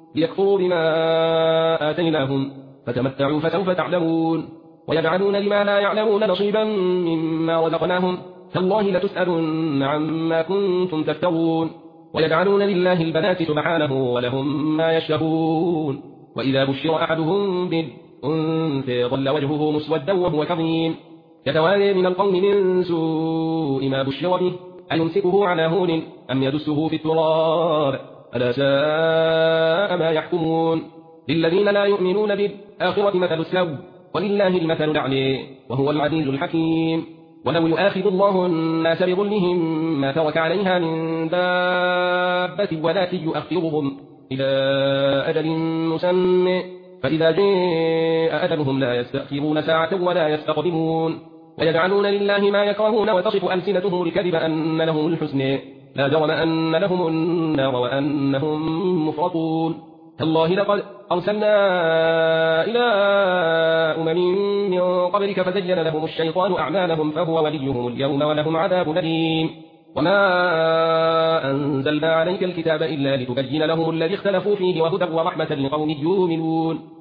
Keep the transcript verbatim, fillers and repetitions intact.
ليكفروا بما آتيناهم فتمتعوا فسوف تعلمون ويجعلون لما لا يعلمون نصيبا مما رزقناهم تالله لتسألن عما كنتم تفترون ويجعلون لله البنات سبحانه ولهم ما يشتهون وإذا بشر أحدهم بالأنثى ظل وجهه مسودا وهو كظيم يتوارى من القوم من سوء ما بشر به أيمسكه على هون أم يدسه في التراب ألا ساء ما يحكمون للذين لا يؤمنون بالآخرة مثل السوء ولله المثل الأعلى وهو العزيز الحكيم ولو يؤاخذ الله الناس بظلمهم ما ترك عليها من دابة ولكن يؤخرهم إلى أجل مسمى فإذا جاء أجلهم لا يستأخرون ساعة ولا يستقدمون ويجعلون لله ما يكرهون وتصف ألسنتهم الكذب أن لهم الحسنى لا جرم أن لهم النار وأنهم مفرطون تالله لقد أرسلنا إلى أمم من قبلك فزين لهم الشيطان أعمالهم فهو وليهم اليوم ولهم عذاب أليم وما أنزلنا عليك الكتاب إلا لتبين لهم الذي اختلفوا فيه وهدى ورحمة لقوم يؤمنون